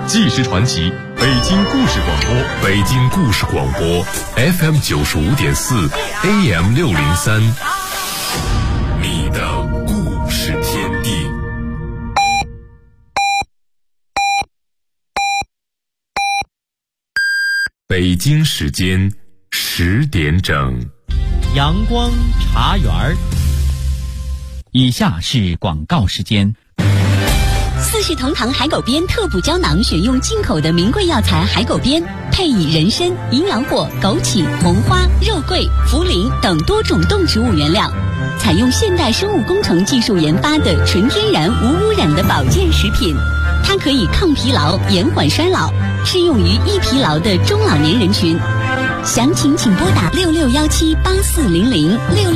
纪实传奇，北京故事广播，北京故事广播 FM 95.4 AM 603，你的故事天地。北京时间10点整， 阳光茶园。 以下是广告时间。 四世同堂海狗鞭特补胶囊选用进口的名贵药材海狗鞭，配以人参、银耳果、枸杞、红花、肉桂、茯苓等多种动植物原料，采用现代生物工程技术研发的纯天然无污染的保健食品。它可以抗疲劳、延缓衰老，适用于易疲劳的中老年人群。详情请拨打66178400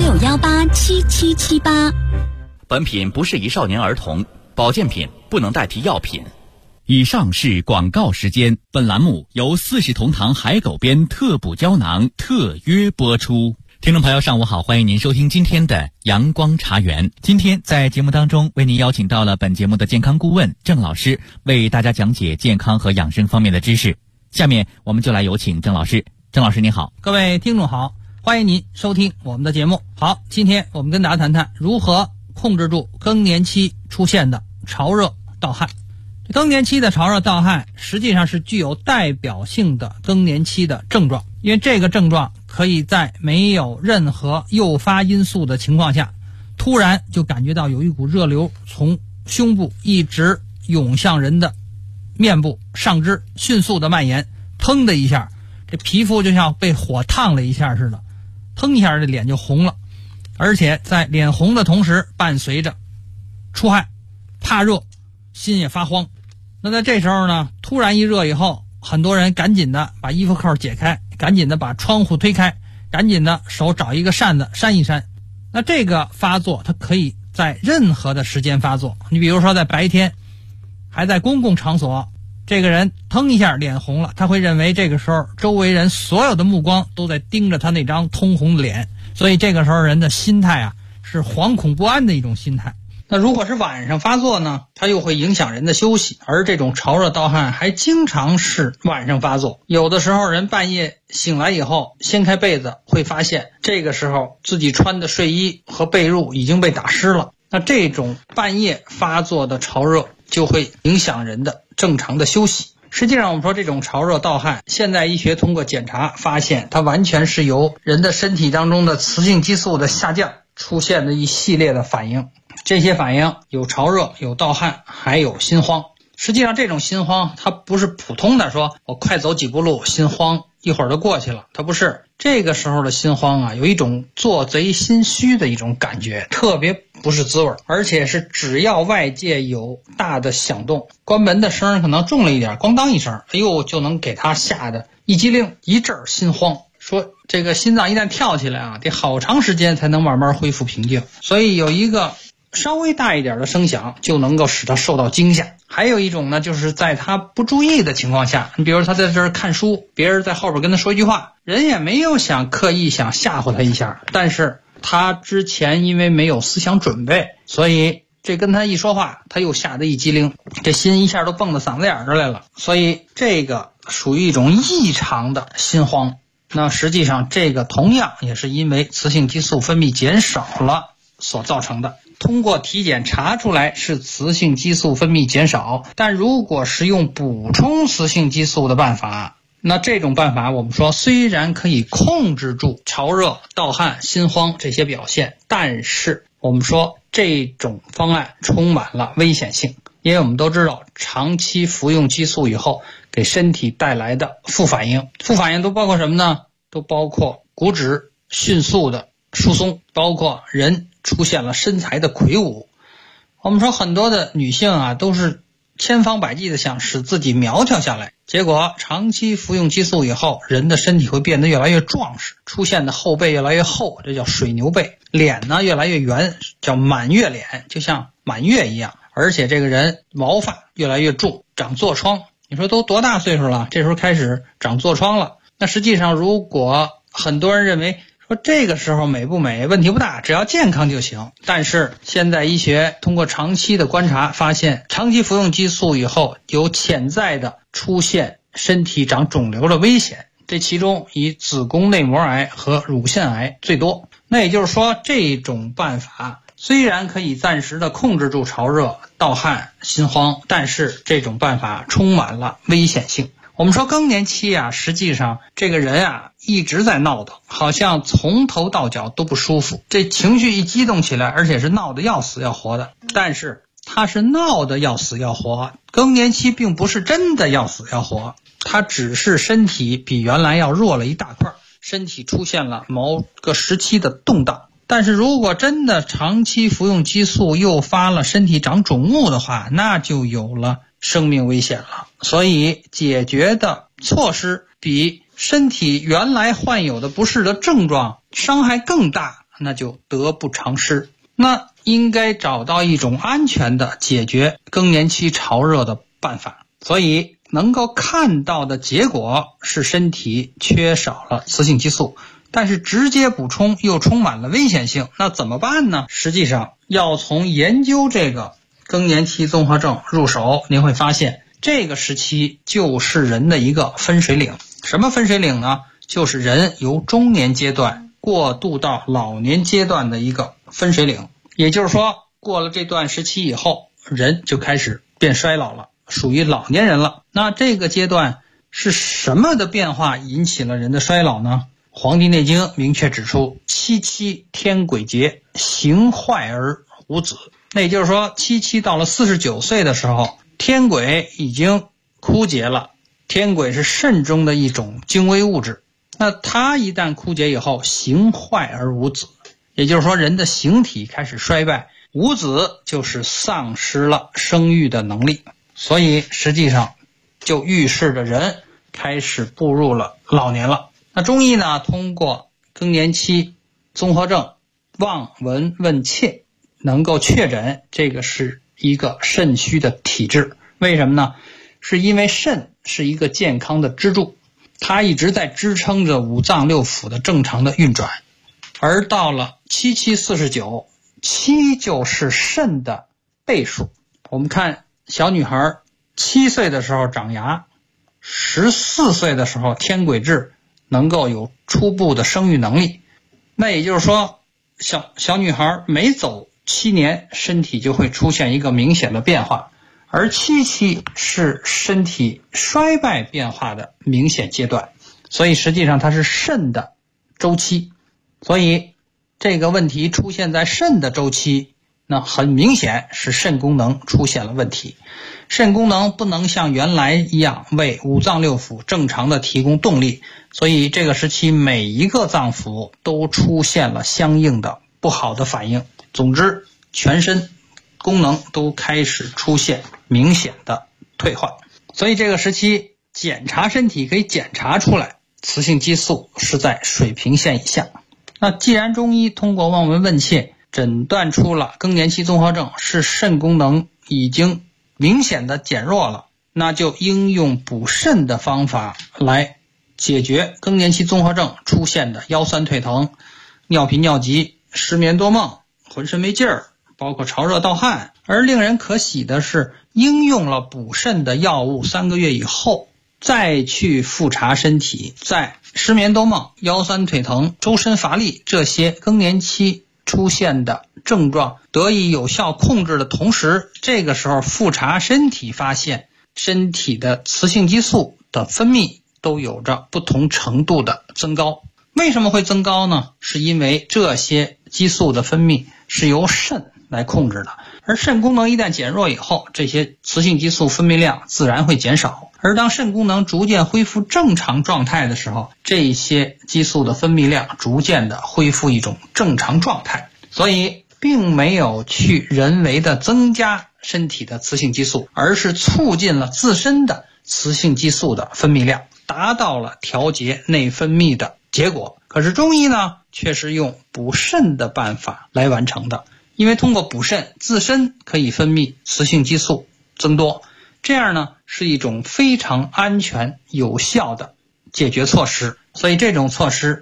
66187778。 本品不适宜少年儿童，保健品不能代替药品。 以上是广告时间，本栏目由四世同堂海狗鞭特补胶囊特约播出。听众朋友上午好，欢迎您收听今天的阳光茶园。今天在节目当中为您邀请到了本节目的健康顾问郑老师，为大家讲解健康和养生方面的知识。下面我们就来有请郑老师。郑老师您好。 各位听众好，欢迎您收听我们的节目。好，今天我们跟大家谈谈如何控制住更年期出现的潮热盗汗。更年期的潮热盗汗实际上是具有代表性的更年期的症状，因为这个症状可以在没有任何诱发因素的情况下，突然就感觉到有一股热流从胸部一直涌向人的面部上肢，迅速的蔓延，腾的一下，这皮肤就像被火烫了一下似的，腾一下这脸就红了，而且在脸红的同时伴随着出汗、怕热、心也发慌。那在这时候呢，突然一热以后，很多人赶紧的把衣服扣解开，赶紧的把窗户推开，赶紧的手找一个扇子扇一扇。那这个发作它可以在任何的时间发作，你比如说在白天还在公共场所，这个人腾一下脸红了，他会认为这个时候周围人所有的目光都在盯着他那张通红的脸，所以这个时候人的心态是惶恐不安的一种心态。那如果是晚上发作呢，它又会影响人的休息，而这种潮热盗汗还经常是晚上发作。有的时候人半夜醒来以后，掀开被子会发现这个时候自己穿的睡衣和被褥已经被打湿了。那这种半夜发作的潮热就会影响人的正常的休息。实际上我们说这种潮热盗汗，现代医学通过检查发现，它完全是由人的身体当中的雌性激素的下降出现的一系列的反应。这些反应有潮热，有盗汗，还有心慌。实际上这种心慌它不是普通的说我快走几步路心慌一会儿就过去了，它不是。这个时候的心慌有一种做贼心虚的一种感觉，特别不是滋味，而且是只要外界有大的响动，关门的声可能重了一点，咣当一声，哎呦，就能给他吓得一激灵，一阵心慌。说这个心脏一旦跳起来得好长时间才能慢慢恢复平静，所以有一个稍微大一点的声响就能够使他受到惊吓。还有一种呢，就是在他不注意的情况下，你比如他在这儿看书，别人在后边跟他说一句话，人也没有刻意想吓唬他一下，但是他之前因为没有思想准备，所以这跟他一说话，他又吓得一激灵，这心一下都蹦到嗓子眼这来了，所以这个属于一种异常的心慌。那实际上这个同样也是因为雌性激素分泌减少了所造成的。通过体检查出来是雌性激素分泌减少，但如果是用补充雌性激素的办法，那这种办法我们说虽然可以控制住潮热、盗汗、心慌这些表现，但是我们说这种方案充满了危险性，因为我们都知道长期服用激素以后给身体带来的副反应都包括什么呢？都包括骨质迅速的疏松，包括人出现了身材的魁梧。我们说很多的女性都是千方百计的想使自己苗条下来，结果长期服用激素以后，人的身体会变得越来越壮实，出现的后背越来越厚，这叫水牛背，脸呢越来越圆，叫满月脸，就像满月一样，而且这个人毛发越来越重，长痤疮。你说都多大岁数了，这时候开始长痤疮了。那实际上如果很多人认为说说这个时候美不美问题不大，只要健康就行。但是现在医学通过长期的观察发现，长期服用激素以后有潜在的出现身体长肿瘤的危险，这其中以子宫内膜癌和乳腺癌最多。那也就是说，这种办法虽然可以暂时的控制住潮热、盗汗、心慌，但是这种办法充满了危险性。我们说更年期啊，实际上这个人啊一直在闹腾，好像从头到脚都不舒服，这情绪一激动起来，而且是闹得要死要活的。但是他是闹得要死要活，更年期并不是真的要死要活，他只是身体比原来要弱了一大块，身体出现了某个时期的动荡。但是如果真的长期服用激素诱发了身体长肿物的话，那就有了生命危险了。所以解决的措施比身体原来患有的不适的症状伤害更大，那就得不偿失。那应该找到一种安全的解决更年期潮热的办法。所以能够看到的结果是身体缺少了雌性激素，但是直接补充又充满了危险性，那怎么办呢？实际上要从研究这个更年期综合症入手，您会发现这个时期就是人的一个分水岭。什么分水岭呢？就是人由中年阶段过渡到老年阶段的一个分水岭。也就是说，过了这段时期以后，人就开始变衰老了，属于老年人了。那这个阶段是什么的变化引起了人的衰老呢？黄帝内经明确指出，七七天癸竭，形坏而无子。那也就是说，七七到了49岁的时候，天癸已经枯竭了。天癸是肾中的一种精微物质，那它一旦枯竭以后，形坏而无子，也就是说人的形体开始衰败，无子就是丧失了生育的能力。所以实际上就预示着人开始步入了老年了。那中医呢，通过更年期综合症望闻问切能够确诊这个是一个肾虚的体质。为什么呢？是因为肾是一个健康的支柱，它一直在支撑着五脏六腑的正常的运转。而到了七七49，七就是肾的倍数。我们看小女孩7岁的时候长牙，14岁的时候天癸至，能够有初步的生育能力。那也就是说，小女孩每走7年，身体就会出现一个明显的变化。而七期是身体衰败变化的明显阶段，所以实际上它是肾的周期。所以这个问题出现在肾的周期，那很明显是肾功能出现了问题。肾功能不能像原来一样为五脏六腑正常的提供动力，所以这个时期每一个脏腑都出现了相应的不好的反应。总之，全身功能都开始出现明显的退化。所以这个时期检查身体可以检查出来雌性激素是在水平线以下。那既然中医通过望闻问切诊断出了更年期综合症是肾功能已经明显的减弱了，那就应用补肾的方法来解决更年期综合症出现的腰酸腿疼、尿频尿急、失眠多梦、浑身没劲儿，包括潮热盗汗。而令人可喜的是，应用了补肾的药物3个月以后，再去复查身体，在失眠多梦、腰酸腿疼、周身乏力这些更年期出现的症状得以有效控制的同时，这个时候复查身体发现身体的雌性激素的分泌都有着不同程度的增高。为什么会增高呢？是因为这些激素的分泌是由肾来控制的，而肾功能一旦减弱以后，这些雌性激素分泌量自然会减少。而当肾功能逐渐恢复正常状态的时候，这些激素的分泌量逐渐的恢复一种正常状态。所以并没有去人为的增加身体的雌性激素，而是促进了自身的雌性激素的分泌量，达到了调节内分泌的结果。可是中医呢，却是用补肾的办法来完成的。因为通过补肾，自身可以分泌雌性激素增多，这样呢是一种非常安全有效的解决措施。所以这种措施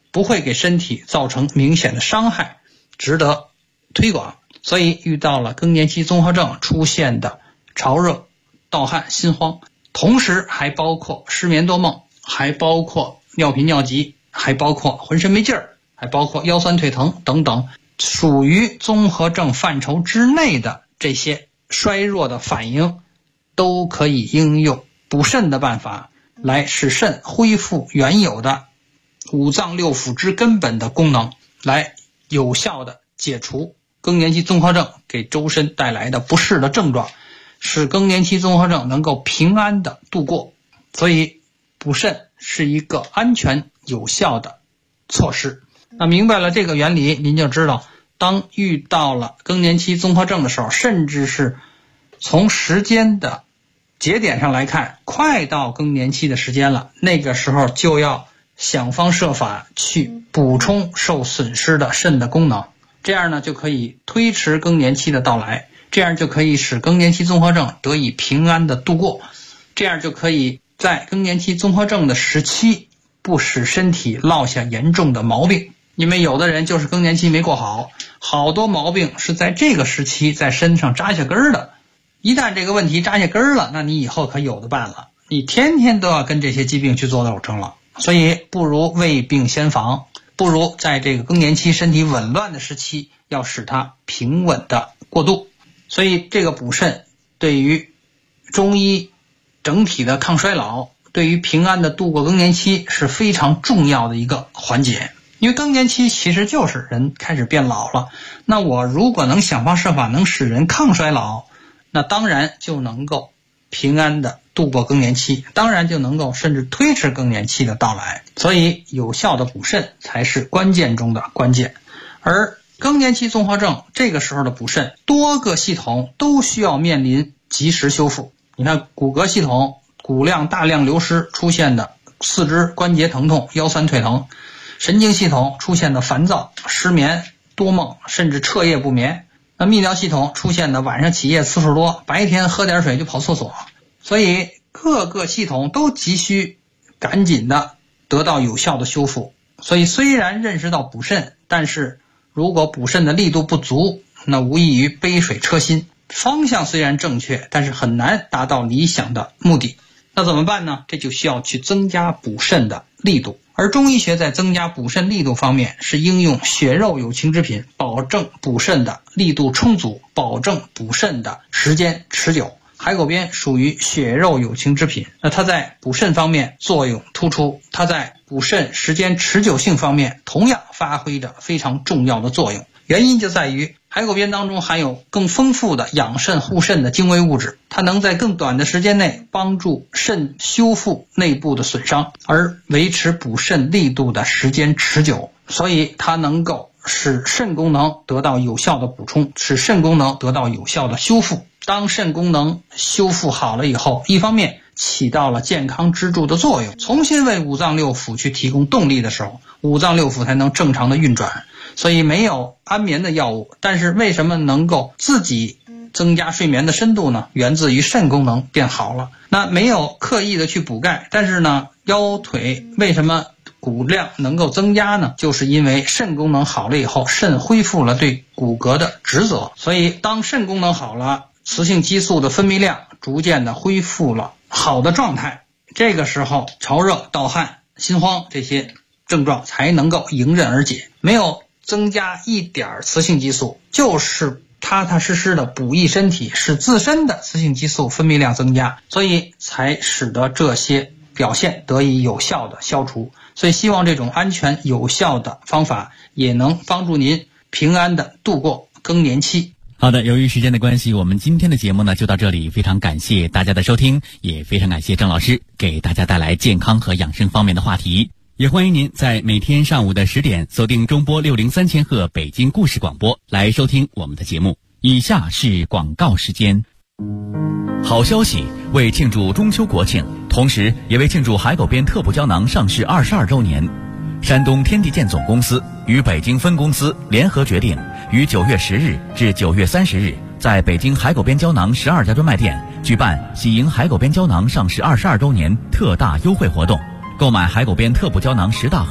不会给身体造成明显的伤害，值得推广。所以遇到了更年期综合症出现的潮热、盗汗、心慌，同时还包括失眠多梦，还包括尿频尿急，还包括浑身没劲儿，还包括腰酸腿疼等等，属于综合症范畴之内的这些衰弱的反应，都可以应用补肾的办法来使肾恢复原有的五脏六腑之根本的功能，来有效的解除更年期综合症给周身带来的不适的症状，使更年期综合症能够平安的度过。所以补肾是一个安全有效的措施。那明白了这个原理，您就知道当遇到了更年期综合症的时候，甚至是从时间的节点上来看快到更年期的时间了，那个时候就要想方设法去补充受损失的肾的功能，这样呢就可以推迟更年期的到来，这样就可以使更年期综合症得以平安的度过，这样就可以在更年期综合症的时期不使身体落下严重的毛病。因为有的人就是更年期没过好，好多毛病是在这个时期在身上扎下根儿的，一旦这个问题扎下根儿了，那你以后可有的办了，你天天都要跟这些疾病去做斗争了。所以不如未病先防，不如在这个更年期身体紊乱的时期要使它平稳的过渡。所以这个补肾对于中医整体的抗衰老，对于平安的度过更年期是非常重要的一个环节。因为更年期其实就是人开始变老了，那我如果能想方设法能使人抗衰老，那当然就能够平安的度过更年期，当然就能够甚至推迟更年期的到来。所以有效的补肾才是关键中的关键。而更年期综合症这个时候的补肾，多个系统都需要面临及时修复。你看骨骼系统骨量大量流失出现的四肢关节疼痛、腰酸腿疼，神经系统出现的烦躁、失眠、多梦，甚至彻夜不眠。那泌尿系统出现的晚上起夜次数多，白天喝点水就跑厕所。所以各个系统都急需赶紧的得到有效的修复。所以虽然认识到补肾，但是如果补肾的力度不足，那无异于杯水车薪。方向虽然正确，但是很难达到理想的目的。那怎么办呢？这就需要去增加补肾的力度。而中医学在增加补肾力度方面是应用血肉有情之品，保证补肾的力度充足，保证补肾的时间持久。海狗鞭属于血肉有情之品，那它在补肾方面作用突出，它在补肾时间持久性方面同样发挥着非常重要的作用。原因就在于海狗鞭当中含有更丰富的养肾护肾的精微物质，它能在更短的时间内帮助肾修复内部的损伤，而维持补肾力度的时间持久，所以它能够使肾功能得到有效的补充，使肾功能得到有效的修复。当肾功能修复好了以后，一方面起到了健康支柱的作用，重新为五脏六腑去提供动力的时候，五脏六腑才能正常的运转。所以没有安眠的药物，但是为什么能够自己增加睡眠的深度呢？源自于肾功能变好了。那没有刻意的去补钙，但是呢腰腿为什么骨量能够增加呢？就是因为肾功能好了以后，肾恢复了对骨骼的职责。所以当肾功能好了，雌性激素的分泌量逐渐的恢复了好的状态，这个时候潮热、盗汗、心慌这些症状才能够迎刃而解。没有增加一点雌性激素，就是踏踏实实的补益身体，使自身的雌性激素分泌量增加，所以才使得这些表现得以有效的消除。所以希望这种安全有效的方法也能帮助您平安的度过更年期。 好的，由于时间的关系，我们今天的节目呢就到这里，非常感谢大家的收听，也非常感谢郑老师给大家带来健康和养生方面的话题。也欢迎您在每天上午的10点锁定中波603千赫北京故事广播来收听我们的节目。以下是广告时间。好消息，为庆祝中秋国庆，同时也为庆祝海狗鞭特补胶囊上市22周年，山东天地健总公司与北京分公司联合决定，于9月10日至9月30日在北京海狗鞭胶囊12家专卖店举办喜迎海狗鞭胶囊上市22周年特大优惠活动。购买海狗鞭特补胶囊10大盒，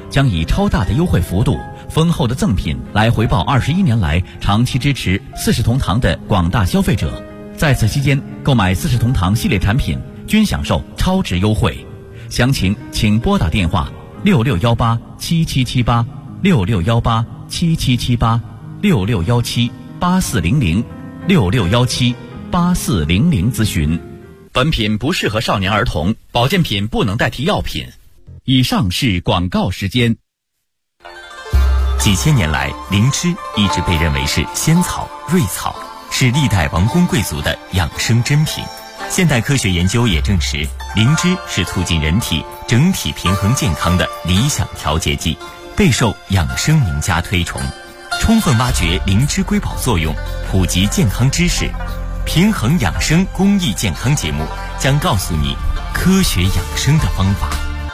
将以超大的优惠幅度、丰厚的赠品来回报21年来长期支持四世同堂的广大消费者。在此期间，购买四世同堂系列产品均享受超值优惠。详情请拨打电话66187778 66187778 66178400 66178400咨询。 本品不适合少年儿童，保健品不能代替药品。 以上是广告时间。 几千年来，灵芝一直被认为是仙草、瑞草，是历代王公贵族的养生珍品。现代科学研究也证实，灵芝是促进人体整体平衡健康的理想调节剂，备受养生名家推崇。充分挖掘灵芝瑰宝作用，普及健康知识，平衡养生公益健康节目将告诉你科学养生的方法。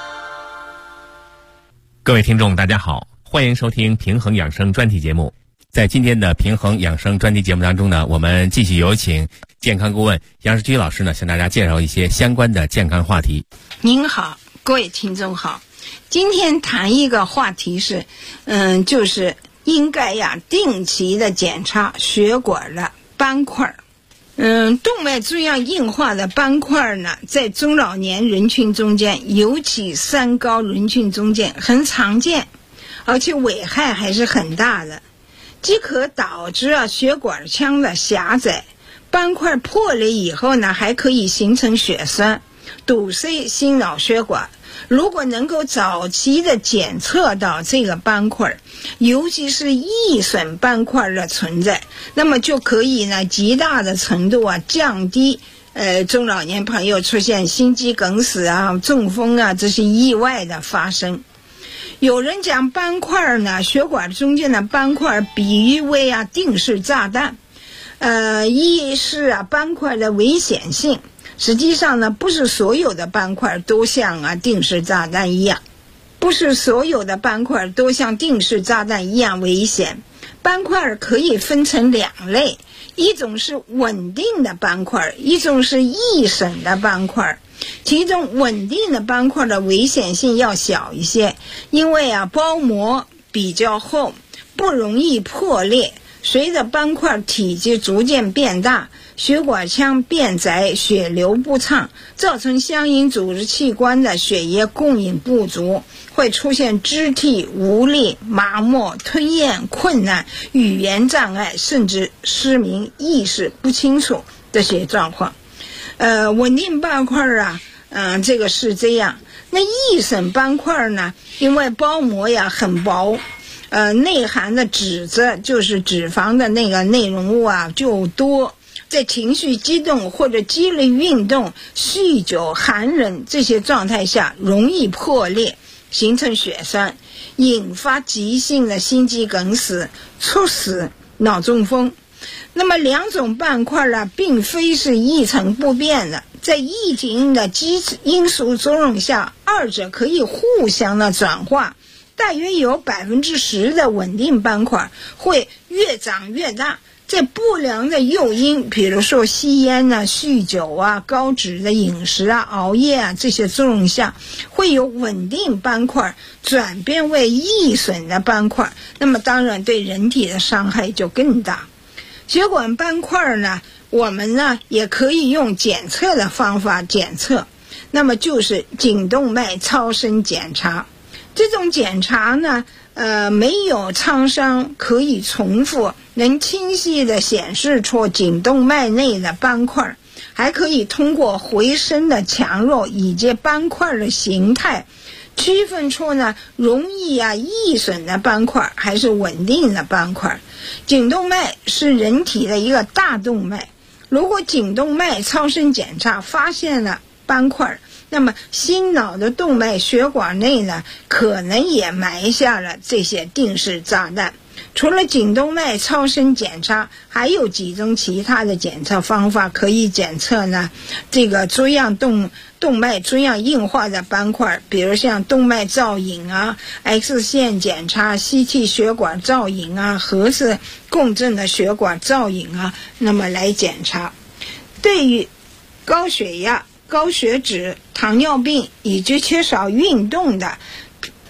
各位听众大家好，欢迎收听平衡养生专题节目。在今天的平衡养生专题节目当中呢，我们继续有请健康顾问杨世军老师呢，向大家介绍一些相关的健康话题。 您好，各位听众好，今天谈一个话题是就是应该定期的检查血管的斑块。动脉粥样硬化的斑块呢，在中老年人群中间，尤其三高人群中间很常见，而且危害还是很大的，既可导致血管腔的狭窄，斑块破裂以后呢，还可以形成血栓，堵塞心脑血管。如果能够早期的检测到这个斑块，尤其是易损斑块的存在，那么就可以呢极大的程度降低中老年朋友出现心肌梗死中风这些意外的发生。有人将斑块呢，血管中间的斑块比喻为定时炸弹，一是斑块的危险性。实际上呢，不是所有的斑块都像定时炸弹一样，不是所有的斑块都像定时炸弹一样危险。斑块可以分成两类，一种是稳定的斑块，一种是易损的斑块。其中稳定的斑块的危险性要小一些，因为包膜比较厚，不容易破裂。随着斑块体积逐渐变大，血管腔变窄，血流不畅，造成相应组织器官的血液供应不足，会出现肢体无力、麻木、吞咽困难、语言障碍，甚至失明、意识不清楚这些状况。稳定斑块这个是这样。那易损斑块呢，因为包膜很薄，内含的脂质就是脂肪的那个内容物就多，在情绪激动或者激烈运动、酗酒、寒冷这些状态下容易破裂，形成血栓，引发急性的心肌梗死、猝死、脑中风。那么两种斑块并非是一成不变的，在异体的因素作用下，二者可以互相的转化。大约有 10% 的稳定斑块会越长越大，在不良的诱因，比如说吸烟酗酒高脂的饮食熬夜这些作用下，会有稳定斑块转变为易损的斑块，那么当然对人体的伤害就更大。血管斑块呢，我们呢也可以用检测的方法检测，那么就是颈动脉超声检查。这种检查呢，没有厂商可以重复，能清晰地显示出颈动脉内的斑块，还可以通过回声的强弱以及斑块的形态，区分出呢容易易损的斑块还是稳定的斑块。颈动脉是人体的一个大动脉，如果颈动脉超声检查发现了斑块，那么心脑的动脉血管内呢，可能也埋下了这些定时炸弹。除了颈动脉超声检查，还有几种其他的检测方法可以检测呢这个动脉粥样硬化的斑块，比如像动脉造影X 线检查、CT 血管造影核磁共振的血管造影那么来检查。对于高血压、高血脂、糖尿病以及缺少运动的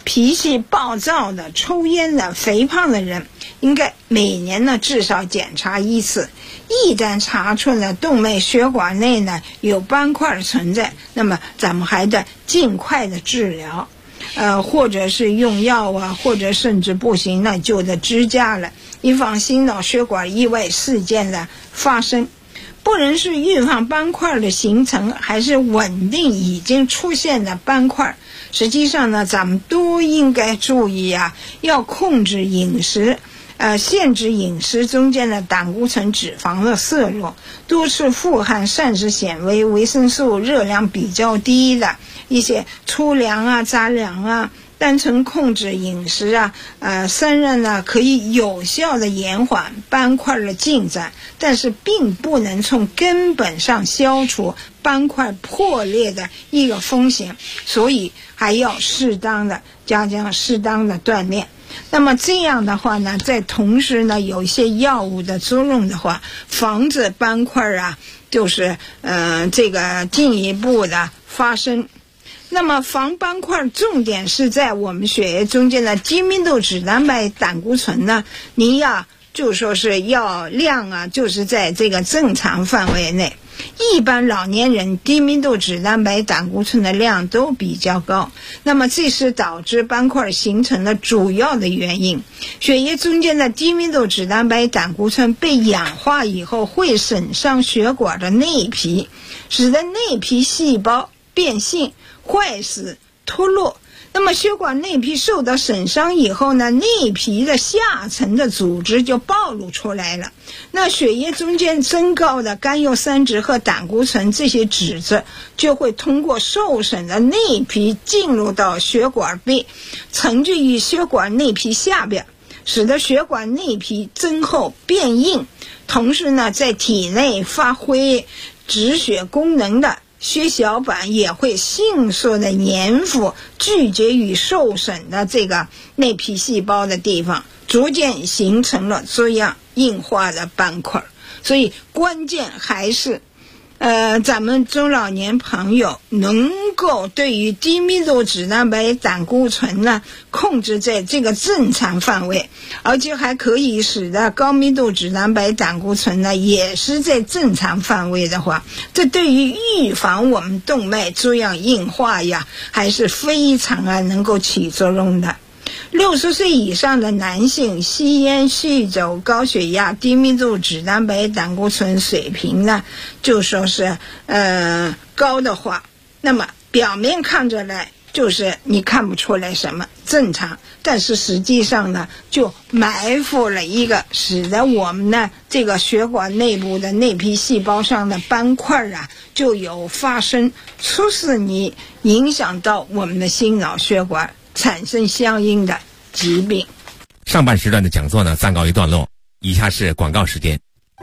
脾气暴躁的、抽烟的、肥胖的人，应该每年呢至少检查一次。一旦查出了动脉血管内呢有斑块存在，那么咱们还得尽快的治疗，或者是用药啊，或者甚至不行那就得支架了，以防心脑血管意外事件的发生。不论是预防斑块的形成，还是稳定已经出现的斑块，实际上呢咱们都应该注意啊，要控制饮食，限制饮食中间的胆固醇脂肪的摄入，多吃富含膳食纤维、维生素、热量比较低的一些粗粮啊、杂粮啊。单纯控制饮食啊，虽然呢可以有效的延缓斑块的进展，但是并不能从根本上消除斑块破裂的一个风险，所以还要适当的加强适当的锻炼。那么这样的话呢，在同时呢有一些药物的作用的话，防止斑块啊就是这个进一步的发生。那么防斑块重点是在我们血液中间的低密度脂蛋白胆固醇呢，您要就说是要量啊，就是在这个正常范围内。一般老年人低密度脂蛋白胆固醇的量都比较高，那么这是导致斑块形成的主要的原因。血液中间的低密度脂蛋白胆固醇被氧化以后，会损伤血管的内皮，使得内皮细胞变性、坏死、脱落。那么血管内皮受到损伤以后呢，内皮的下层的组织就暴露出来了。那血液中间增高的甘油三酯和胆固醇这些脂质就会通过受损的内皮进入到血管壁，沉积于血管内皮下边，使得血管内皮增厚变硬，同时呢在体内发挥止血功能的血小板也会迅速的粘附聚集于受损的这个内皮细胞的地方，逐渐形成了这样硬化的斑块。所以关键还是咱们中老年朋友能够对于低密度脂蛋白胆固醇呢控制在这个正常范围，而且还可以使得高密度脂蛋白胆固醇呢也是在正常范围的话，这对于预防我们动脉这样硬化呀还是非常能够起作用的。60岁以上的男性吸烟、酗酒、高血压、低密度脂蛋白胆固醇水平呢就说是高的话，那么表面看着来就是你看不出来什么正常，但是实际上呢就埋伏了一个使得我们呢这个血管内部的内皮细胞上的斑块啊就有发生，促使你影响到我们的心脑血管，产生相应的疾病。 上半时段的讲座呢暂告一段落，以下是广告时间。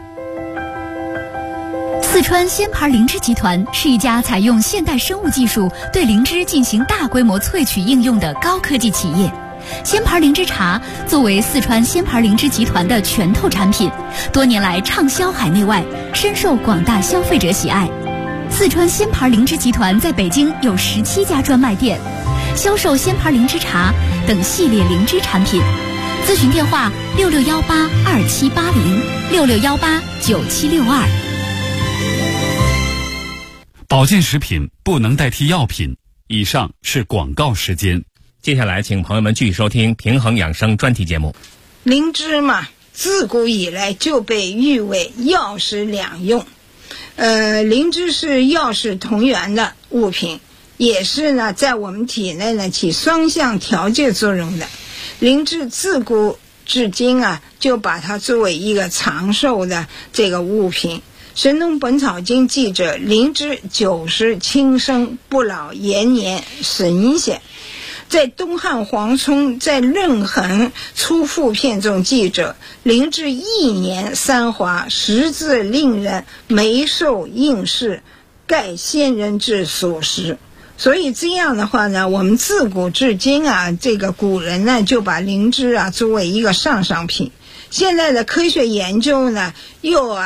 四川鲜牌灵芝集团是一家采用现代生物技术对灵芝进行大规模萃取应用的高科技企业。鲜牌灵芝茶作为四川鲜牌灵芝集团的拳头产品，多年来畅销海内外，深受广大消费者喜爱。四川鲜牌灵芝集团在北京有17家专卖店，销售鲜牌灵芝茶等系列灵芝产品。咨询电话6618278066189762。 保健食品不能代替药品。以上是广告时间。 接下来请朋友们继续收听平衡养生专题节目。 灵芝嘛，自古以来就被誉为药食两用。灵芝是药食同源的物品，也是呢在我们体内呢起双向调节作用的。灵芝自古至今啊，就把它作为一个长寿的这个物品。神农本草经记着，灵芝久食轻生，不老延年神仙。在东汉黄聪在论衡出复片中记着，灵芝1年3华，实质令人眉寿应世，盖先人之所食。所以这样的话呢，我们自古至今啊，这个古人呢就把灵芝啊作为一个上品。现在的科学研究呢又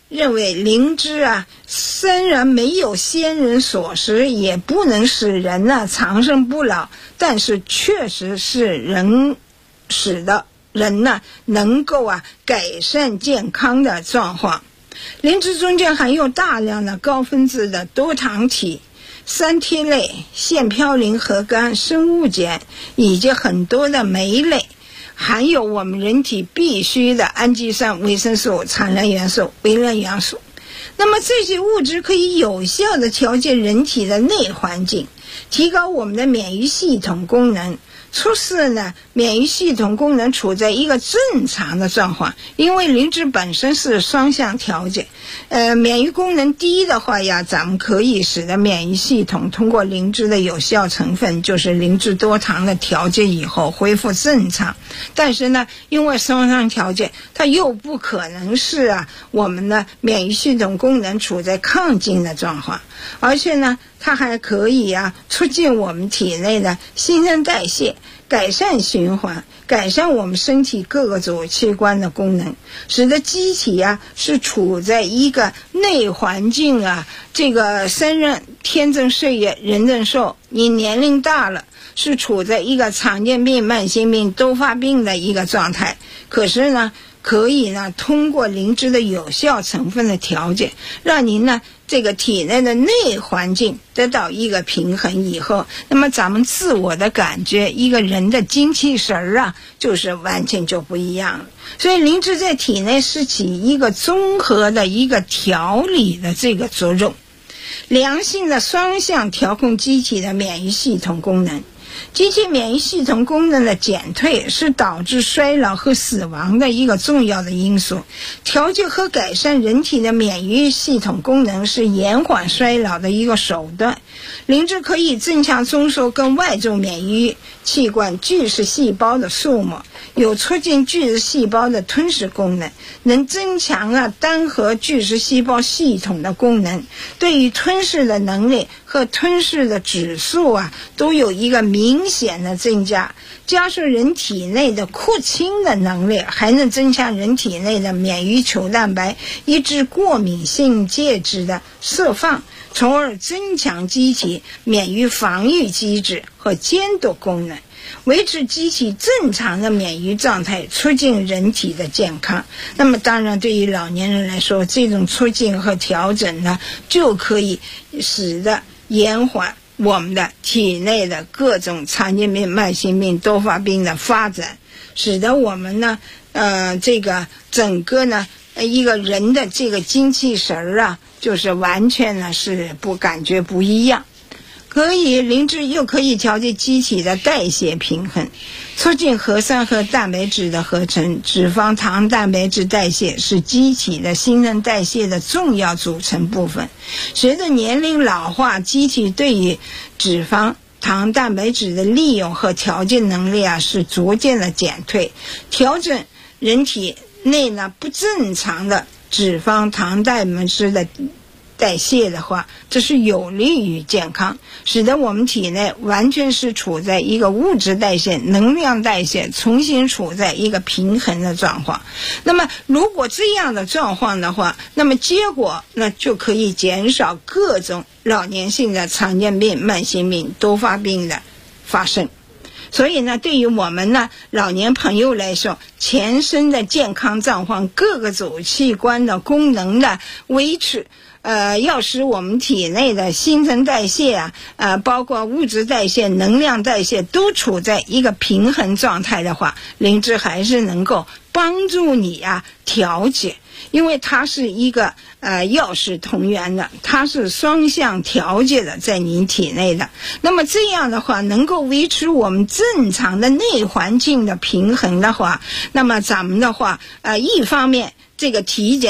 认为灵芝啊，虽然没有仙人所食，也不能使人呢长生不老，但是确实是使得人呢能够改善健康的状况。灵芝中间含有大量的高分子的多糖体、三萜类、腺嘌呤、核苷、生物碱以及很多的酶类，含有我们人体必需的氨基酸、维生素、产卵元素、微量元素。那么这些物质可以有效地调节人体的内环境，提高我们的免疫系统功能，促使呢免疫系统功能处在一个正常的状况。因为灵芝本身是双向调节，免疫功能低的话呀，咱们可以使得免疫系统通过灵芝的有效成分，就是灵芝多糖的调节以后恢复正常。但是呢，因为双向调节，它又不可能是我们的免疫系统功能处在亢进的状况，而且呢，它还可以促进我们体内的新陈代谢，改善循环，改善我们身体各个组器官的功能，使得机体是处在一个内环境这个生人天增岁月人增寿，你年龄大了是处在一个常见病、慢性病、多发病的一个状态。可是呢，可以呢通过灵芝的有效成分的调节，让您呢这个体内的内环境得到一个平衡以后，那么咱们自我的感觉，一个人的精气神就是完全就不一样了。所以灵芝在体内是起一个综合的一个调理的这个作用，良性的双向调控机体的免疫系统功能。机体免疫系统功能的减退是导致衰老和死亡的一个重要的因素。调节和改善人体的免疫系统功能是延缓衰老的一个手段。灵芝可以增强中枢跟外周免疫器官巨噬细胞的数目，有促进巨噬细胞的吞噬功能，能增强单核巨噬细胞系统的功能，对于吞噬的能力和吞噬的指数都有一个明显的增加，加速人体内的扩清的能力，还能增强人体内的免疫球蛋白，抑制过敏性介质的释放，从而增强机体免疫防御机制和监督功能，维持机体正常的免疫状态，促进人体的健康。那么当然对于老年人来说，这种促进和调整呢，就可以使得延缓我们的体内的各种常见病、慢性病、多发病的发展，使得我们呢这个整个呢一个人的这个精气神就是完全呢是感觉不一样。灵芝又可以调节机体的代谢平衡，促进核酸和蛋白质的合成。脂肪、糖、蛋白质代谢是机体的新陈代谢的重要组成部分。随着年龄老化，机体对于脂肪、糖、蛋白质的利用和调节能力是逐渐的减退。调整人体内呢不正常的脂肪、糖、蛋白质的代谢的话，这是有利于健康，使得我们体内完全是处在一个物质代谢、能量代谢重新处在一个平衡的状况。那么如果这样的状况的话，那么结果那就可以减少各种老年性的常见病、慢性病、多发病的发生。所以呢，对于我们呢老年朋友来说，全身的健康状况、各个组器官的功能的维持，要使我们体内的新陈代谢包括物质代谢、能量代谢都处在一个平衡状态的话，灵芝还是能够帮助你调节。因为它是一个药食同源的，它是双向调节的在您体内的。那么这样的话，能够维持我们正常的内环境的平衡的话，那么咱们的话一方面这个体检